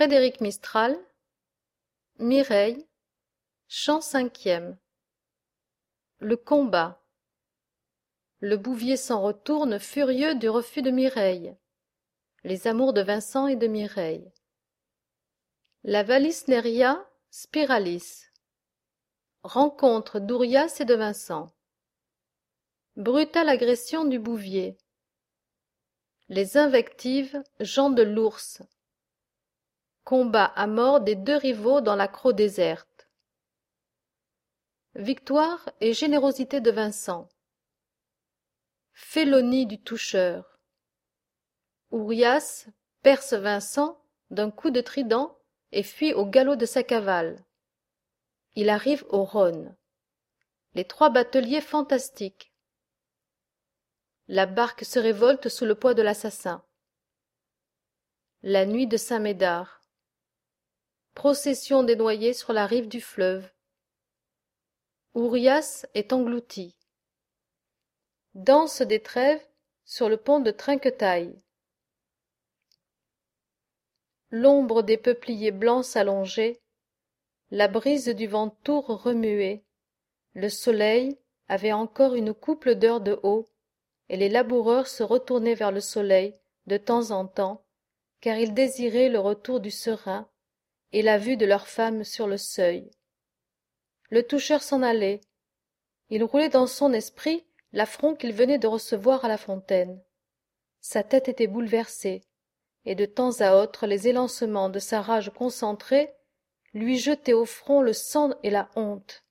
Frédéric Mistral, Mireille, chant cinquième. Le combat. Le Bouvier s'en retourne furieux du refus de Mireille. Les amours de Vincent et de Mireille. La Vallisneria spiralis. Rencontre d'Ourias et de Vincent. Brutale agression du Bouvier. Les invectives Jean de l'Ours. Combat à mort des deux rivaux dans la Crau déserte. Victoire et générosité de Vincent. Félonie du toucheur. Ourias perce Vincent d'un coup de trident et fuit au galop de sa cavale. Il arrive au Rhône. Les trois bateliers fantastiques. La barque se révolte sous le poids de l'assassin. La nuit de Saint-Médard. Procession des noyés sur la rive du fleuve. Ourias est englouti. Danse des trêves sur le pont de Trinquetaille. L'ombre des peupliers blancs s'allongeait, la brise du Ventoux remuait, le soleil avait encore une couple d'heures de haut, et les laboureurs se retournaient vers le soleil de temps en temps, car ils désiraient le retour du serein et la vue de leurs femmes sur le seuil. Le toucheur s'en allait. Il roulait dans son esprit l'affront qu'il venait de recevoir à la fontaine. Sa tête était bouleversée, et de temps à autre les élancements de sa rage concentrée lui jetaient au front le sang et la honte.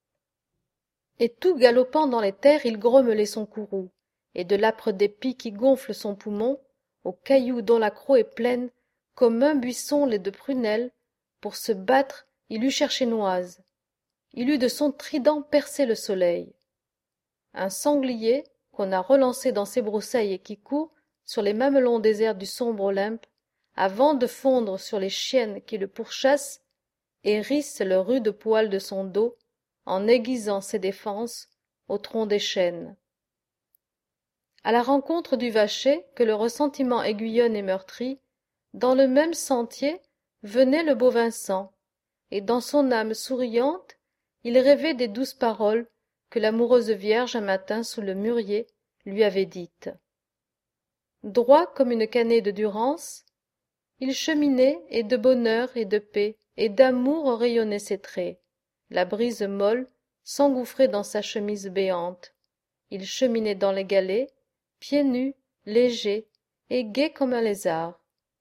Et tout galopant dans les terres, il grommelait son courroux, et de l'âpre dépit qui gonfle son poumon, aux cailloux dont la croc est pleine, comme un buisson lait de prunelle, pour se battre, il eût cherché Noise. Il eût de son trident percé le soleil. Un sanglier, qu'on a relancé dans ses broussailles et qui court sur les mamelons déserts du sombre Olympe, avant de fondre sur les chiennes qui le pourchassent, hérisse le rude poil de son dos, en aiguisant ses défenses au tronc des chênes. À la rencontre du Vacher, que le ressentiment aiguillonne et meurtrit, dans le même sentier venait le beau Vincent, et dans son âme souriante, il rêvait des douces paroles que l'amoureuse Vierge un matin sous le mûrier lui avait dites. Droit comme une canée de Durance, il cheminait, et de bonheur et de paix et d'amour rayonnaient ses traits. La brise molle s'engouffrait dans sa chemise béante. Il cheminait dans les galets, pieds nus, léger et gai comme un lézard.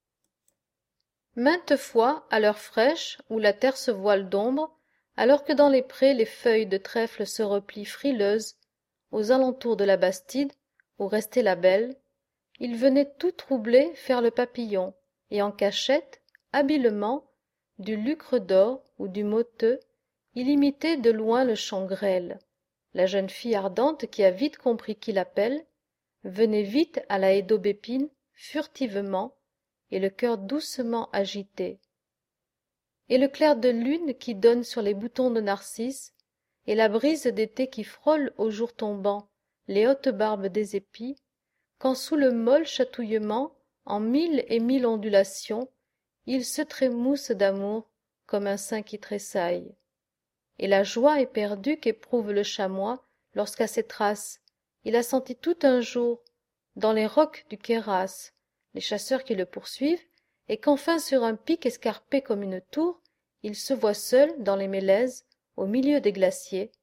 Maintes fois, à l'heure fraîche, où la terre se voile d'ombre, alors que dans les prés les feuilles de trèfle se replient frileuses, aux alentours de la Bastide, où restait la belle, il venait tout troublé faire le papillon, et en cachette, habilement, du lucre d'or ou du moteux, il imitait de loin le chant grêle. La jeune fille ardente qui a vite compris qui l'appelle, venait vite à la haie d'aubépine, furtivement, et le cœur doucement agité. Et le clair de lune qui donne sur les boutons de narcisse, et la brise d'été qui frôle au jour tombant les hautes barbes des épis, quand sous le molle chatouillement, en mille et mille ondulations, il se trémousse d'amour comme un sein qui tressaille. Et la joie éperdue qu'éprouve le chamois lorsqu'à ses traces il a senti tout un jour, dans les rocs du Queyras, les chasseurs qui le poursuivent, et qu'enfin sur un pic escarpé comme une tour, il se voit seul dans les mélèzes, au milieu des glaciers.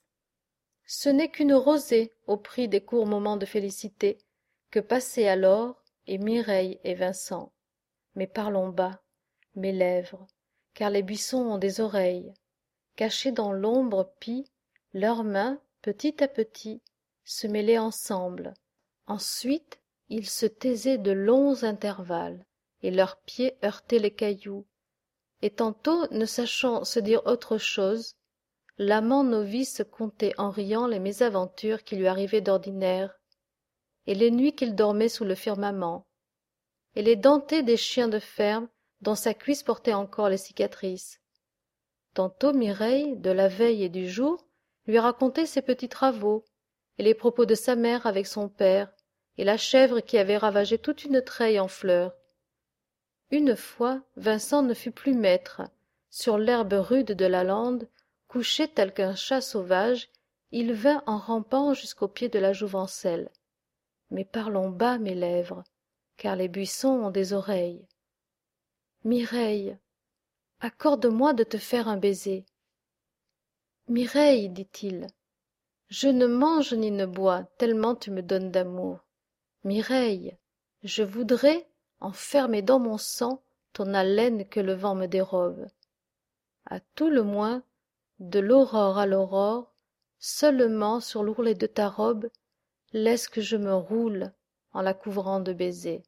Ce n'est qu'une rosée au prix des courts moments de félicité que passaient alors et Mireille et Vincent. Mais parlons bas, mes lèvres, car les buissons ont des oreilles. Cachés dans l'ombre pie, leurs mains, petit à petit, se mêlaient ensemble. Ensuite, ils se taisaient de longs intervalles, et leurs pieds heurtaient les cailloux. Et tantôt, ne sachant se dire autre chose, l'amant novice contait en riant les mésaventures qui lui arrivaient d'ordinaire, et les nuits qu'il dormait sous le firmament, et les dentés des chiens de ferme dont sa cuisse portait encore les cicatrices. Tantôt Mireille, de la veille et du jour, lui racontait ses petits travaux, et les propos de sa mère avec son père, et la chèvre qui avait ravagé toute une treille en fleurs. Une fois, Vincent ne fut plus maître. Sur l'herbe rude de la lande, couché tel qu'un chat sauvage, il vint en rampant jusqu'au pied de la jouvencelle. Mais parlons bas, mes lèvres, car les buissons ont des oreilles. Mireille, accorde-moi de te faire un baiser. Mireille, dit-il, je ne mange ni ne bois, tellement tu me donnes d'amour. Mireille, je voudrais enfermer dans mon sang ton haleine que le vent me dérobe. À tout le moins, de l'aurore à l'aurore, seulement sur l'ourlet de ta robe, laisse que je me roule en la couvrant de baisers.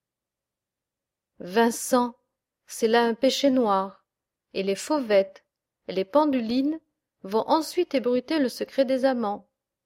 Vincent, c'est là un péché noir, et les fauvettes et les pendulines vont ensuite ébruiter le secret des amants.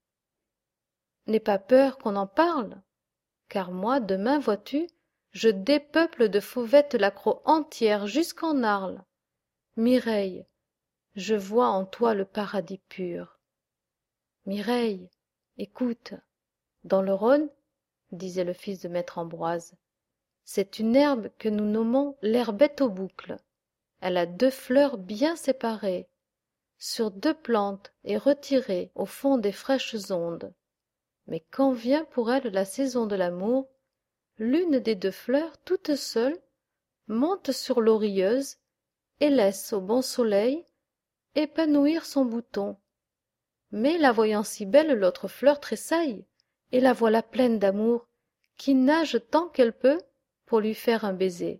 N'aie pas peur qu'on en parle, car moi, demain, vois-tu, je dépeuple de fauvettes la Crau entière jusqu'en Arles. Mireille, je vois en toi le paradis pur. Mireille, écoute, dans le Rhône, disait le fils de maître Ambroise, c'est une herbe que nous nommons l'herbette aux boucles. Elle a 2 fleurs bien séparées, sur 2 plantes et retirées au fond des fraîches ondes. Mais quand vient pour elle la saison de l'amour, l'une des 2 fleurs, toute seule, monte sur l'eau rieuse et laisse au bon soleil épanouir son bouton. Mais la voyant si belle, l'autre fleur tressaille, et la voilà pleine d'amour, qui nage tant qu'elle peut pour lui faire un baiser.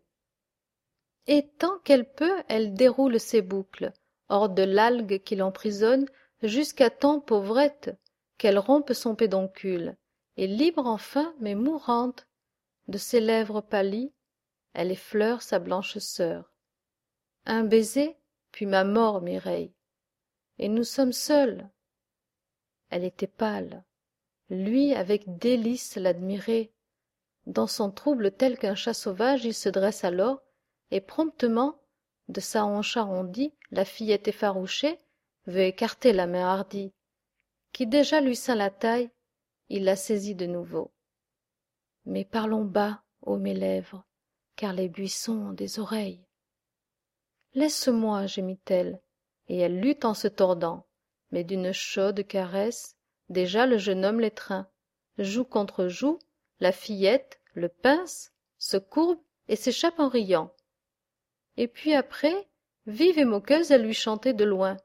Et tant qu'elle peut, elle déroule ses boucles, hors de l'algue qui l'emprisonne, jusqu'à temps, pauvrette, qu'elle rompe son pédoncule, et libre enfin, mais mourante, de ses lèvres pâlies, elle effleure sa blanche sœur. Un baiser, puis ma mort, Mireille, et nous sommes seuls. Elle était pâle. Lui, avec délice, l'admirait. Dans son trouble tel qu'un chat sauvage, il se dresse alors, et promptement, de sa hanche arrondie, la fillette effarouchée veut écarter la main hardie, qui déjà lui ceint la taille, il la saisit de nouveau. Mais parlons bas, ô mes lèvres, car les buissons ont des oreilles. Laisse-moi, gémit-elle, et elle lutte en se tordant, mais d'une chaude caresse, déjà le jeune homme l'étreint. Joue contre joue, la fillette le pince, se courbe et s'échappe en riant. Et puis après, vive et moqueuse, elle lui chantait de loin.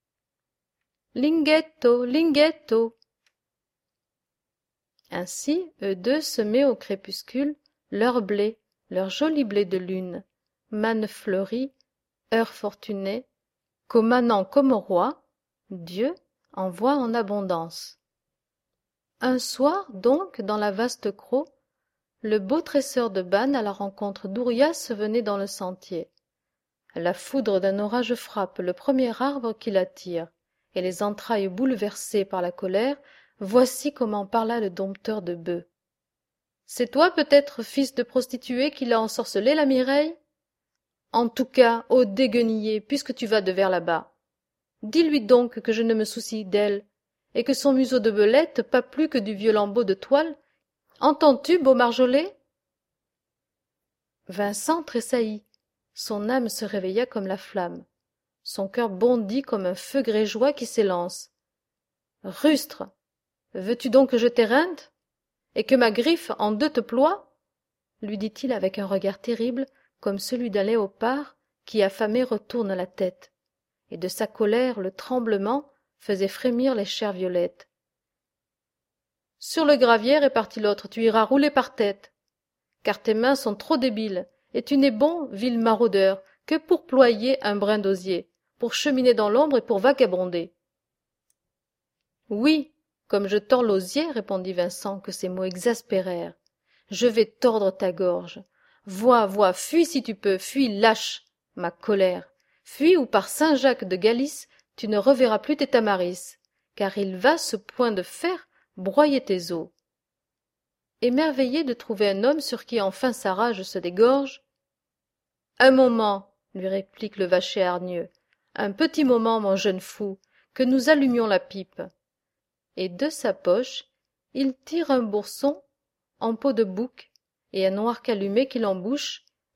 Linghetto, Linghetto. Ainsi, eux deux semaient au crépuscule leur blé, leur joli blé de lune, manne fleurie, heure fortunée, qu'au manant comme au roi, Dieu envoie en abondance. Un soir, donc, dans la vaste Crau, le beau tresseur de banne à la rencontre d'Ourias venait dans le sentier. La foudre d'un orage frappe le premier arbre qui l'attire, et les entrailles bouleversées par la colère, voici comment parla le dompteur de bœufs. C'est toi peut-être, fils de prostituée, qui l'a ensorcelée, la Mireille? En tout cas, ô déguenillé, puisque tu vas de vers là-bas, dis-lui donc que je ne me soucie d'elle, et que son museau de belette, pas plus que du vieux lambeau de toile. Entends-tu, beau Marjolais? Vincent tressaillit. Son âme se réveilla comme la flamme. Son cœur bondit comme un feu grégeois qui s'élance. Rustre, veux-tu donc que je t'éreinte, et que ma griffe en 2 te ploie? Lui dit-il avec un regard terrible, comme celui d'un léopard qui, affamé, retourne la tête. Et de sa colère, le tremblement faisait frémir les chairs violettes. Sur le gravier, répartit l'autre, tu iras rouler par tête, car tes mains sont trop débiles, et tu n'es bon, vil maraudeur, que pour ployer un brin d'osier, pour cheminer dans l'ombre et pour vagabonder. Oui, comme je tords l'osier, répondit Vincent, que ces mots exaspérèrent. Je vais tordre ta gorge. Vois, fuis si tu peux, fuis, lâche, ma colère. Fuis ou par Saint-Jacques de Galice, tu ne reverras plus tes Tamaris, car il va, ce point de fer, broyer tes os. Émerveillé de trouver un homme sur qui enfin sa rage se dégorge. Un moment, lui réplique le vacher hargneux, un petit moment, mon jeune fou, que nous allumions la pipe. Et de sa poche, il tire un bourson en peau de bouc et un noir calumet qu'il embouche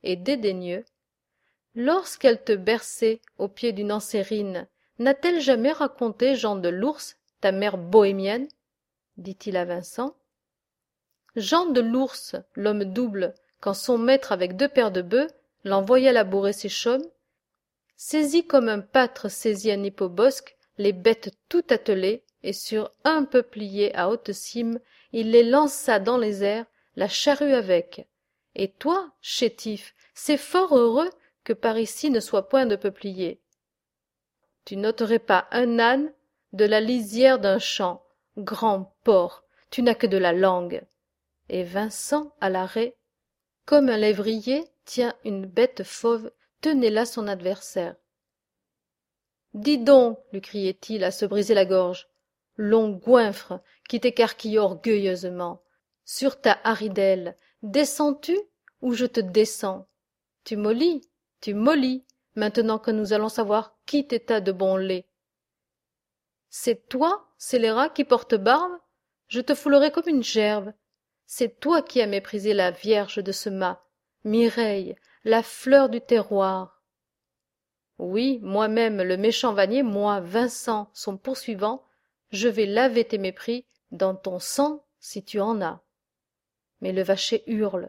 et dédaigneux. Lorsqu'elle te berçait au pied d'une ansérine, n'a-t-elle jamais raconté Jean de l'Ours, ta mère bohémienne? Dit-il à Vincent. Jean de l'Ours, l'homme double, quand son maître avec 2 paires de bœufs l'envoya labourer ses chaumes, saisit comme un pâtre saisit un hippobosque les bêtes tout attelées, et sur un peuplier à haute cime, il les lança dans les airs, la charrue avec. Et toi, chétif, c'est fort heureux que par ici ne soit point de peuplier. Tu n'ôterais pas un âne de la lisière d'un champ, grand porc, tu n'as que de la langue. Et Vincent, à l'arrêt, comme un lévrier tient une bête fauve, tenait là son adversaire. Dis donc, lui criait-il à se briser la gorge, long goinfre qui t'écarquille orgueilleusement, sur ta haridelle, descends-tu ou je te descends? Tu mollis, maintenant que nous allons savoir qui t'éta de bon lait. C'est toi, scélérat, qui porte barbe? Je te foulerai comme une gerbe. C'est toi qui as méprisé la vierge de ce mât, Mireille, la fleur du terroir. Oui, moi-même, le méchant vannier, moi, Vincent, son poursuivant, je vais laver tes mépris dans ton sang si tu en as. Mais le vacher hurle.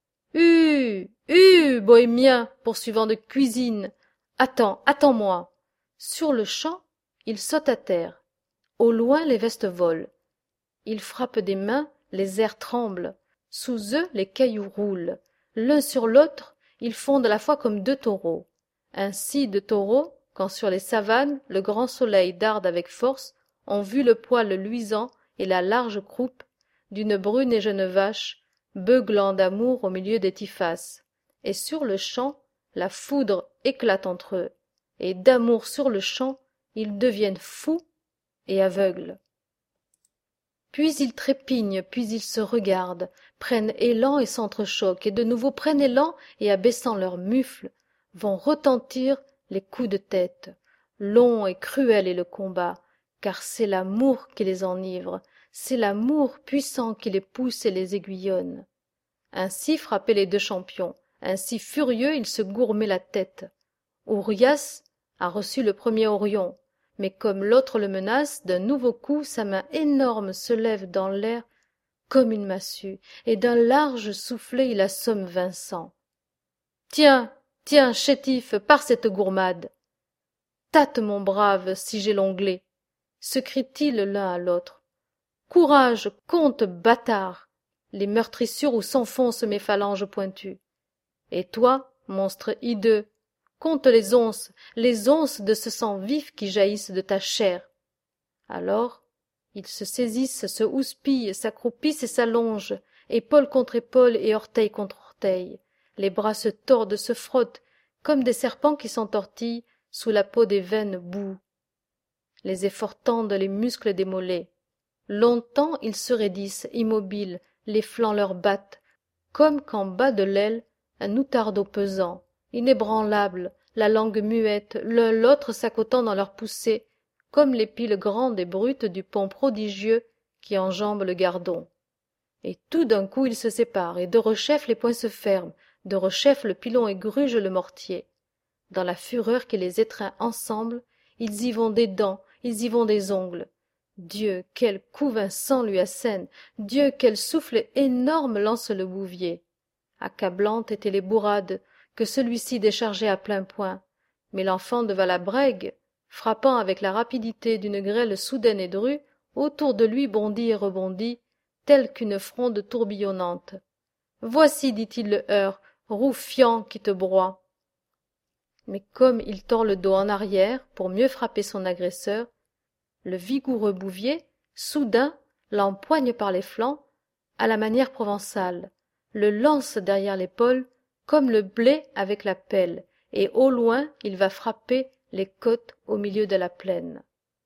Bohémien, poursuivant de cuisine, attends-moi. Sur-le-champ, il saute à terre. Au loin, les vestes volent. Il frappe des mains, les airs tremblent. Sous eux, les cailloux roulent. L'un sur l'autre, ils fondent à la fois comme 2 taureaux. Ainsi 2 taureaux, quand sur les savanes le grand soleil darde avec force, ont vu le poil luisant et la large croupe d'une brune et jeune vache, beuglant d'amour au milieu des typhas. Et sur-le-champ, la foudre éclate entre eux, et d'amour sur-le-champ, ils deviennent fous et aveugles. Puis ils trépignent, puis ils se regardent, prennent élan et s'entrechoquent, et de nouveau prennent élan et, abaissant leurs mufles, vont retentir les coups de tête. Long et cruel est le combat, car c'est l'amour qui les enivre, c'est l'amour puissant qui les pousse et les aiguillonne. Ainsi frappaient les 2 champions, ainsi furieux ils se gourmaient la tête. Ourias a reçu le premier Orion, mais comme l'autre le menace, d'un nouveau coup sa main énorme se lève dans l'air comme une massue, et d'un large soufflet il assomme Vincent. Tiens, chétif, pars cette gourmade. Tâte, mon brave, si j'ai l'onglet, se crient-ils l'un à l'autre. Courage, compte, bâtard, les meurtrissures où s'enfoncent mes phalanges pointues. Et toi, monstre hideux, compte les onces de ce sang vif qui jaillissent de ta chair. Alors, ils se saisissent, se houspillent, s'accroupissent et s'allongent, épaule contre épaule et orteil contre orteil. Les bras se tordent, se frottent, comme des serpents qui s'entortillent sous la peau des veines boues. Les efforts tendent les muscles des mollets. Longtemps ils se raidissent, immobiles, les flancs leur battent, comme qu'en bas de l'aile, un outardeau pesant, inébranlable, la langue muette, l'un l'autre s'accotant dans leur poussée, comme les piles grandes et brutes du pont prodigieux qui enjambe le Gardon. Et tout d'un coup ils se séparent, et de rechef les poings se ferment, de rechef le pilon égruge le mortier. Dans la fureur qui les étreint ensemble, ils y vont des dents, ils y vont des ongles. Dieu, quel coup Vincent lui assène! Dieu, quel souffle énorme lance le bouvier! Accablantes étaient les bourrades que celui-ci déchargeait à plein poing, mais l'enfant de Valabrègue, frappant avec la rapidité d'une grêle soudaine et drue, autour de lui bondit et rebondit, telle qu'une fronde tourbillonnante. Voici, dit-il, le heurt, roufiant qui te broie. Mais comme il tord le dos en arrière pour mieux frapper son agresseur, le vigoureux Bouvier, soudain, l'empoigne par les flancs, à la manière provençale, le lance derrière l'épaule, comme le blé avec la pelle, et au loin il va frapper les côtes au milieu de la plaine.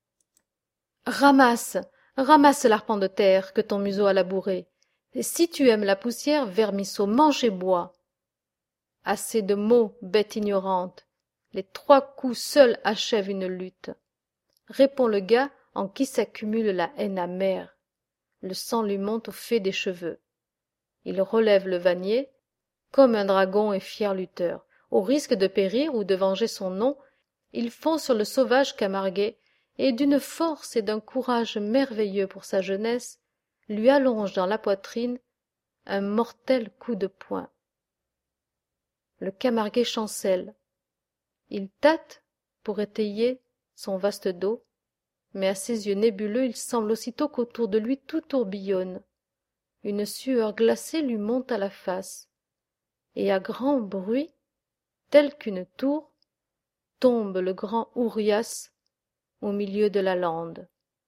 Ramasse, ramasse l'arpent de terre que ton museau a labouré, et si tu aimes la poussière, vermisseau, mange et bois. Assez de mots, bête ignorante, les 3 coups seuls achèvent une lutte. Répond le gars en qui s'accumule la haine amère. Le sang lui monte au fait des cheveux. Il relève le vannier, comme un dragon et fier lutteur. Au risque de périr ou de venger son nom, il fond sur le sauvage Camarguais et d'une force et d'un courage merveilleux pour sa jeunesse, lui allonge dans la poitrine un mortel coup de poing. Le Camarguais chancelle. Il tâte pour étayer son vaste dos, mais à ses yeux nébuleux il semble aussitôt qu'autour de lui tout tourbillonne. Une sueur glacée lui monte à la face, et à grand bruit, tel qu'une tour, tombe le grand Ourias au milieu de la lande.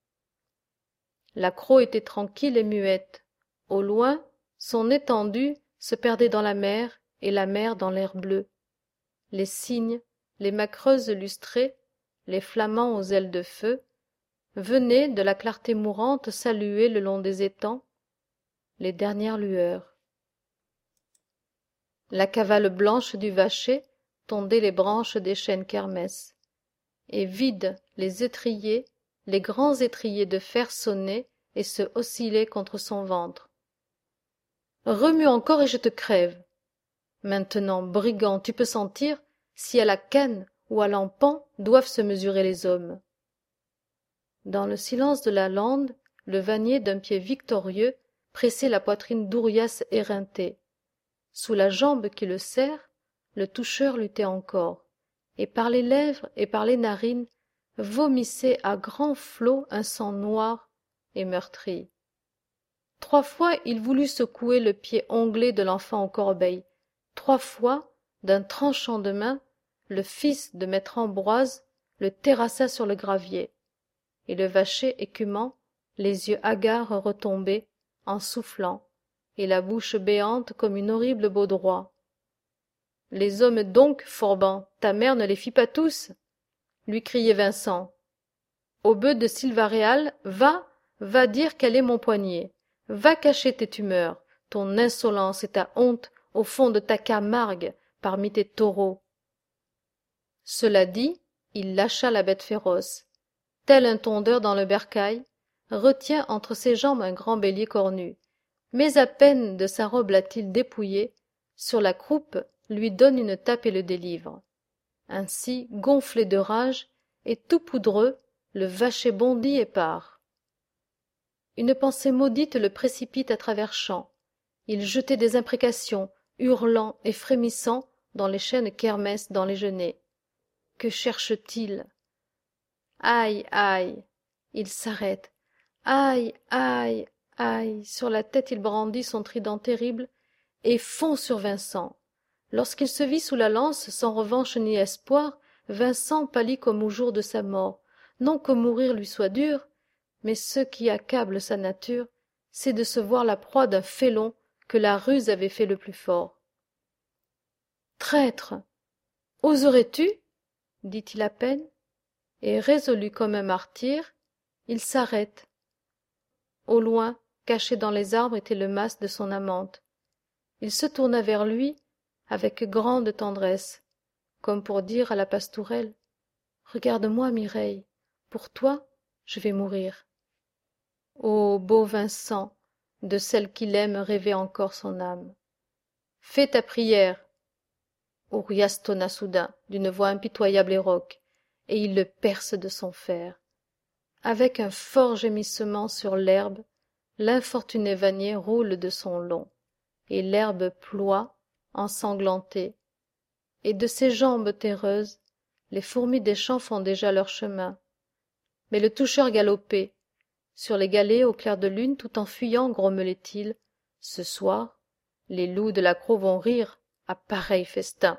La Crau était tranquille et muette. Au loin, son étendue se perdait dans la mer et la mer dans l'air bleu. Les cygnes, les macreuses lustrées, les flamands aux ailes de feu, venaient de la clarté mourante saluer le long des étangs les dernières lueurs. La cavale blanche du vacher tondait les branches des chênes kermès, et vides les étriers, les grands étriers de fer sonnaient et se oscillaient contre son ventre. Remue encore et je te crève. Maintenant, brigand, tu peux sentir si à la canne ou à l'empan doivent se mesurer les hommes. Dans le silence de la lande, le vannier d'un pied victorieux pressait la poitrine d'Ourias éreinté. Sous la jambe qui le serre, le toucheur luttait encore, et par les lèvres et par les narines vomissait à grands flots un sang noir et meurtri. 3 fois il voulut secouer le pied onglé de l'enfant aux corbeilles. 3 fois, d'un tranchant de main, le fils de maître Ambroise le terrassa sur le gravier, et le vacher écumant, les yeux hagards retombés, en soufflant, et la bouche béante comme une horrible baudroie. Les hommes donc, Forban, ta mère ne les fit pas tous, lui criait Vincent. Au bœuf de Silvaréal, va dire quel est mon poignet. Va cacher tes tumeurs, ton insolence et ta honte au fond de ta Camargue, parmi tes taureaux. Cela dit, il lâcha la bête féroce. Tel un tondeur dans le bercail, retient entre ses jambes un grand bélier cornu. Mais à peine de sa robe l'a-t-il dépouillé, sur la croupe lui donne une tape et le délivre. Ainsi, gonflé de rage, et tout poudreux, le vacher bondit et part. Une pensée maudite le précipite à travers champs. Il jetait des imprécations, hurlant et frémissant, dans les chaînes kermès dans les genêts. Que cherche-t-il? Aïe, aïe! Il s'arrête. Aïe, aïe, aïe! Sur la tête il brandit son trident terrible et fond sur Vincent. Lorsqu'il se vit sous la lance, sans revanche ni espoir, Vincent pâlit comme au jour de sa mort. Non que mourir lui soit dur, mais ce qui accable sa nature, c'est de se voir la proie d'un félon que la ruse avait fait le plus fort. Traître! Oserais-tu? dit-il à peine, et résolu comme un martyr, il s'arrête. Au loin, caché dans les arbres, était le mas de son amante. Il se tourna vers lui avec grande tendresse, comme pour dire à la pastourelle: regarde-moi, Mireille, pour toi je vais mourir. Ô beau Vincent, de celle qu'il aime rêvait encore son âme. Fais ta prière. Ourias tonna soudain d'une voix impitoyable et rauque, et il le perce de son fer. Avec un fort gémissement sur l'herbe, l'infortuné vannier roule de son long, et l'herbe ploie, ensanglantée, et de ses jambes terreuses, les fourmis des champs font déjà leur chemin. Mais le toucheur galopait. Sur les galets, au clair de lune, tout en fuyant, grommelait-il: ce soir, les loups de la Crau vont rire à pareil festin.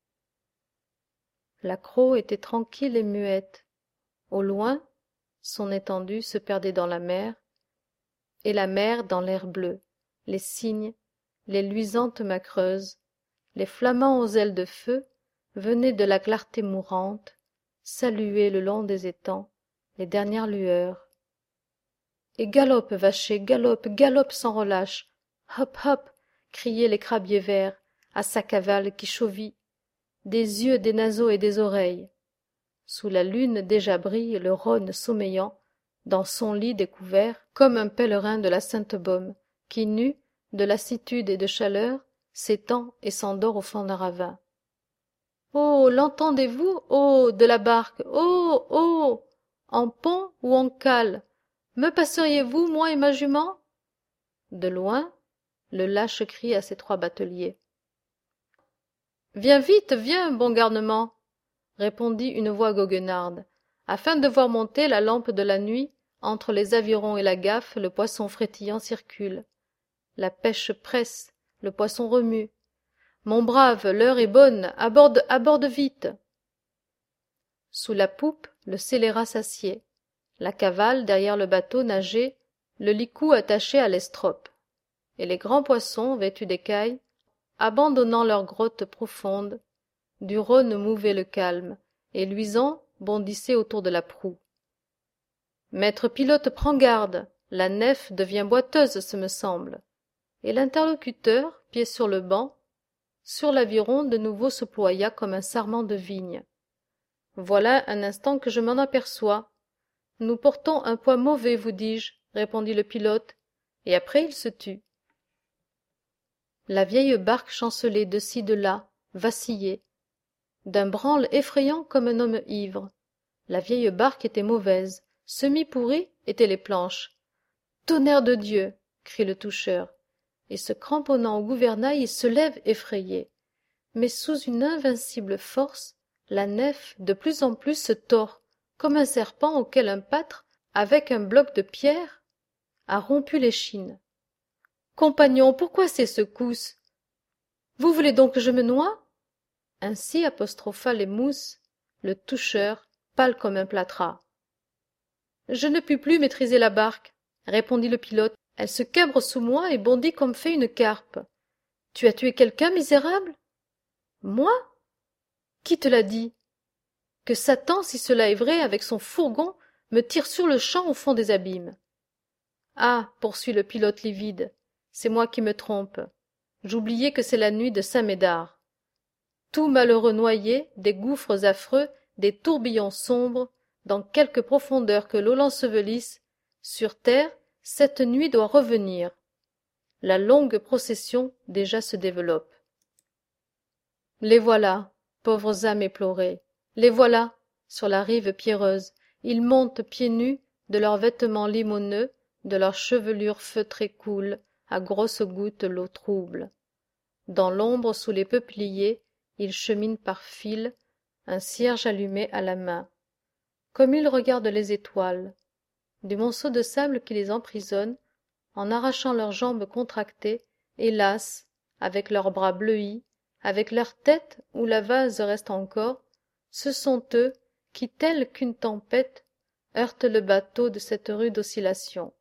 La Crau était tranquille et muette. Au loin, son étendue se perdait dans la mer, et la mer dans l'air bleu, les cygnes, les luisantes macreuses, les flamands aux ailes de feu venaient de la clarté mourante saluer le long des étangs les dernières lueurs. Et galope, vacher, galope, galope sans relâche. Hop, hop, criaient les crabiers verts à sa cavale qui chauvit, des yeux, des naseaux et des oreilles. Sous la lune déjà brille le Rhône sommeillant dans son lit découvert, comme un pèlerin de la Sainte-Baume, qui, nu de lassitude et de chaleur, s'étend et s'endort au fond d'un ravin. Oh, l'entendez-vous? Oh, de la barque! Oh, oh! En pont ou en cale? Me passeriez-vous, moi et ma jument? De loin, le lâche crie à ses 3 bateliers. Viens vite, viens, bon garnement, répondit une voix goguenarde. Afin de voir monter la lampe de la nuit, entre les avirons et la gaffe, le poisson frétillant circule. La pêche presse, le poisson remue. Mon brave, l'heure est bonne, aborde vite. Sous la poupe, le scélérat s'assied. La cavale, derrière le bateau, nageait, le licou attaché à l'estrope. Et les grands poissons, vêtus d'écailles, abandonnant leurs grottes profondes, du Rhône mouvaient le calme, et luisants bondissaient autour de la proue. Maître pilote, prends garde, la nef devient boiteuse, ce me semble. Et l'interlocuteur, pied sur le banc, sur l'aviron de nouveau se ploya comme un sarment de vigne. Voilà un instant que je m'en aperçois. Nous portons un poids mauvais, vous dis-je, répondit le pilote, et après il se tut. La vieille barque chancelait de ci de là, vacillait, d'un branle effrayant comme un homme ivre. La vieille barque était mauvaise, semi-pourrie étaient les planches. Tonnerre de Dieu! Crie le toucheur, et se cramponnant au gouvernail, il se lève effrayé. Mais sous une invincible force, la nef de plus en plus se tord, comme un serpent auquel un pâtre, avec un bloc de pierre, a rompu l'échine. Compagnon, pourquoi ces secousses? Vous voulez donc que je me noie? Ainsi apostropha les mousses, le toucheur, pâle comme un plâtras. Je ne puis plus maîtriser la barque, répondit le pilote. Elle se cabre sous moi et bondit comme fait une carpe. Tu as tué quelqu'un, misérable? Moi? Qui te l'a dit? Que Satan, si cela est vrai, avec son fourgon, me tire sur-le-champ au fond des abîmes. Ah, poursuit le pilote livide, c'est moi qui me trompe. J'oubliais que c'est la nuit de Saint-Médard. Tout malheureux noyé, des gouffres affreux, des tourbillons sombres, dans quelque profondeur que l'eau l'ensevelisse, sur terre, cette nuit doit revenir. La longue procession déjà se développe. Les voilà, pauvres âmes éplorées, les voilà, sur la rive pierreuse, ils montent pieds nus, de leurs vêtements limoneux, de leurs chevelures feutrées coulent, à grosses gouttes l'eau trouble. Dans l'ombre sous les peupliers, ils cheminent par files, un cierge allumé à la main. Comme ils regardent les étoiles, des monceaux de sable qui les emprisonnent, en arrachant leurs jambes contractées, hélas, avec leurs bras bleuis, avec leur tête où la vase reste encore, ce sont eux qui, tels qu'une tempête, heurtent le bateau de cette rude oscillation.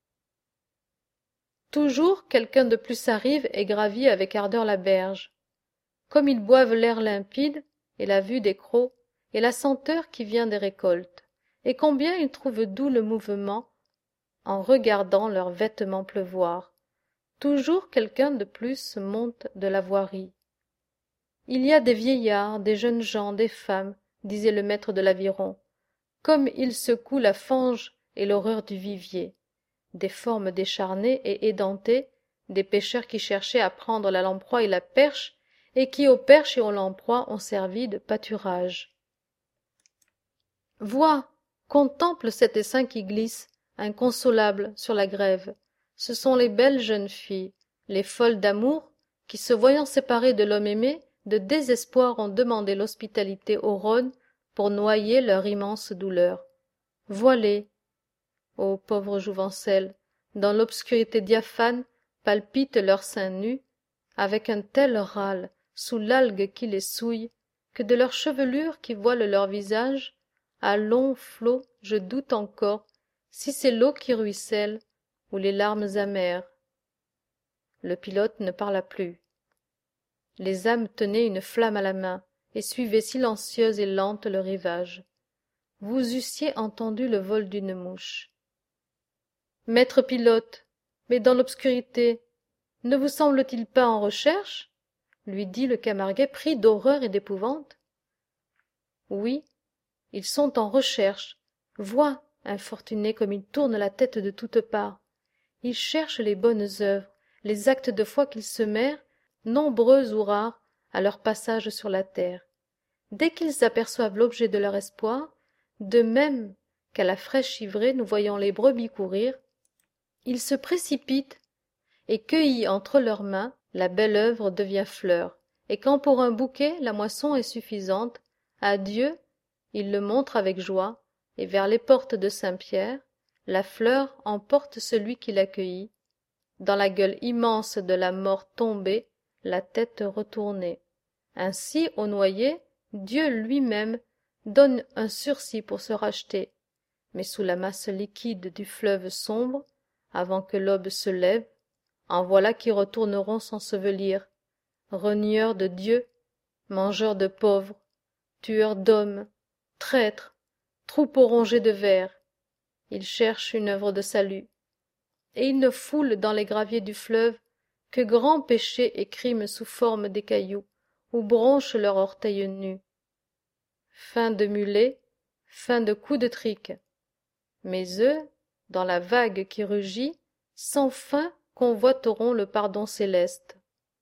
Toujours quelqu'un de plus arrive et gravit avec ardeur la berge. Comme ils boivent l'air limpide, et la vue des crocs, et la senteur qui vient des récoltes, et combien ils trouvent doux le mouvement, en regardant leurs vêtements pleuvoir. Toujours quelqu'un de plus monte de la voirie. Il y a des vieillards, des jeunes gens, des femmes, disait le maître de l'aviron, comme ils secouent la fange et l'horreur du vivier. Des formes décharnées et édentées, des pêcheurs qui cherchaient à prendre la lamproie et la perche, et qui aux perches et aux lamproies ont servi de pâturage. Vois, contemple cet essaim qui glisse, inconsolable, sur la grève. Ce sont les belles jeunes filles, les folles d'amour, qui, se voyant séparées de l'homme aimé, de désespoir ont demandé l'hospitalité au Rhône pour noyer leur immense douleur. Voilées, ô pauvres jouvencelles, dans l'obscurité diaphane palpitent leurs seins nus, avec un tel râle, sous l'algue qui les souille, que de leurs chevelures qui voilent leur visage, à longs flots je doute encore si c'est l'eau qui ruisselle ou les larmes amères. Le pilote ne parla plus. Les âmes tenaient une flamme à la main et suivaient silencieuses et lentes le rivage. Vous eussiez entendu le vol d'une mouche. Maître pilote, mais dans l'obscurité, ne vous semble-t-il pas en recherche? Lui dit le Camarguais pris d'horreur et d'épouvante. Oui, ils sont en recherche. Vois, infortuné, comme ils tournent la tête de toutes parts. Ils cherchent les bonnes œuvres, les actes de foi qu'ils semèrent, nombreux ou rares, à leur passage sur la terre. Dès qu'ils aperçoivent l'objet de leur espoir, de même qu'à la fraîche ivrée nous voyons les brebis courir, ils se précipitent et cueillis entre leurs mains, la belle œuvre devient fleur, et quand pour un bouquet la moisson est suffisante, à Dieu ils le montrent avec joie, et vers les portes de Saint-Pierre, la fleur emporte celui qui l'a cueillie, dans la gueule immense de la mort tombée, la tête retournée. Ainsi, au noyé, Dieu lui-même donne un sursis pour se racheter, mais sous la masse liquide du fleuve sombre, avant que l'aube se lève, en voilà qui retourneront s'ensevelir, renieurs de Dieu, mangeurs de pauvres, tueurs d'hommes, traîtres, troupeaux rongés de vers. Ils cherchent une œuvre de salut, et ils ne foulent dans les graviers du fleuve que grands péchés et crimes sous forme des cailloux, où bronchent leurs orteils nus. Fin de mulet, fin de coup de trique. Mais eux, dans la vague qui rugit, sans fin convoiteront le pardon céleste.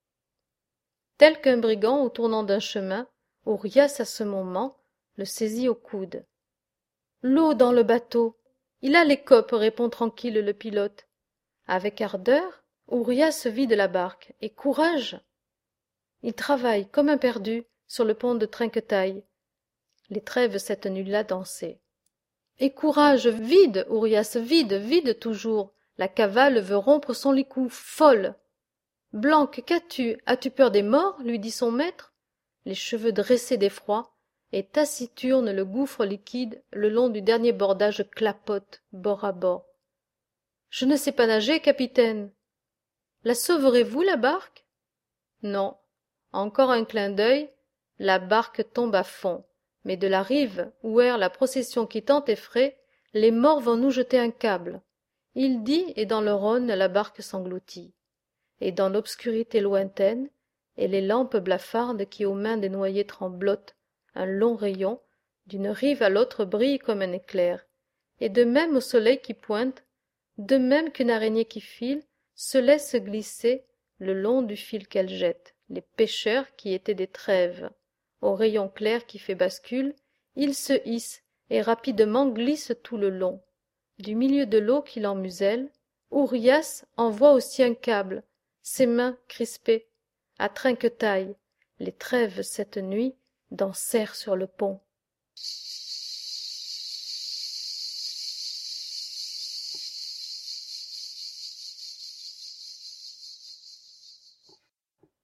Tel qu'un brigand au tournant d'un chemin, Urias à ce moment le saisit au coude. L'eau dans le bateau. Il a l'écope, répond tranquille le pilote. Avec ardeur, Urias vide la barque, et courage. Il travaille, comme un perdu, sur le pont de Trinquetaille. Les trêves cette nuit-là dansaient. Et courage, vide, Urias, vide, vide toujours. La cavale veut rompre son licou, folle. Blanque, qu'as-tu? As-tu peur des morts? Lui dit son maître, les cheveux dressés d'effroi, et taciturne le gouffre liquide le long du dernier bordage clapote, bord à bord. Je ne sais pas nager, capitaine. La sauverez-vous, la barque? Non. Encore un clin d'œil, la barque tombe à fond, mais de la rive où erre la procession qui tant effraie, les morts vont nous jeter un câble. Il dit, et dans le Rhône la barque s'engloutit. Et dans l'obscurité lointaine, et les lampes blafardes qui aux mains des noyés tremblotent, un long rayon, d'une rive à l'autre brille comme un éclair, et de même au soleil qui pointe, de même qu'une araignée qui file, se laisse glisser, le long du fil qu'elle jette, les pêcheurs qui étaient des trêves. Au rayon clair qui fait bascule, ils se hissent et rapidement glissent tout le long. Du milieu de l'eau qui l'emmuselle, Urias envoie aussi un câble, ses mains crispées, à Trinquetaille. Les trêves cette nuit dansèrent sur le pont.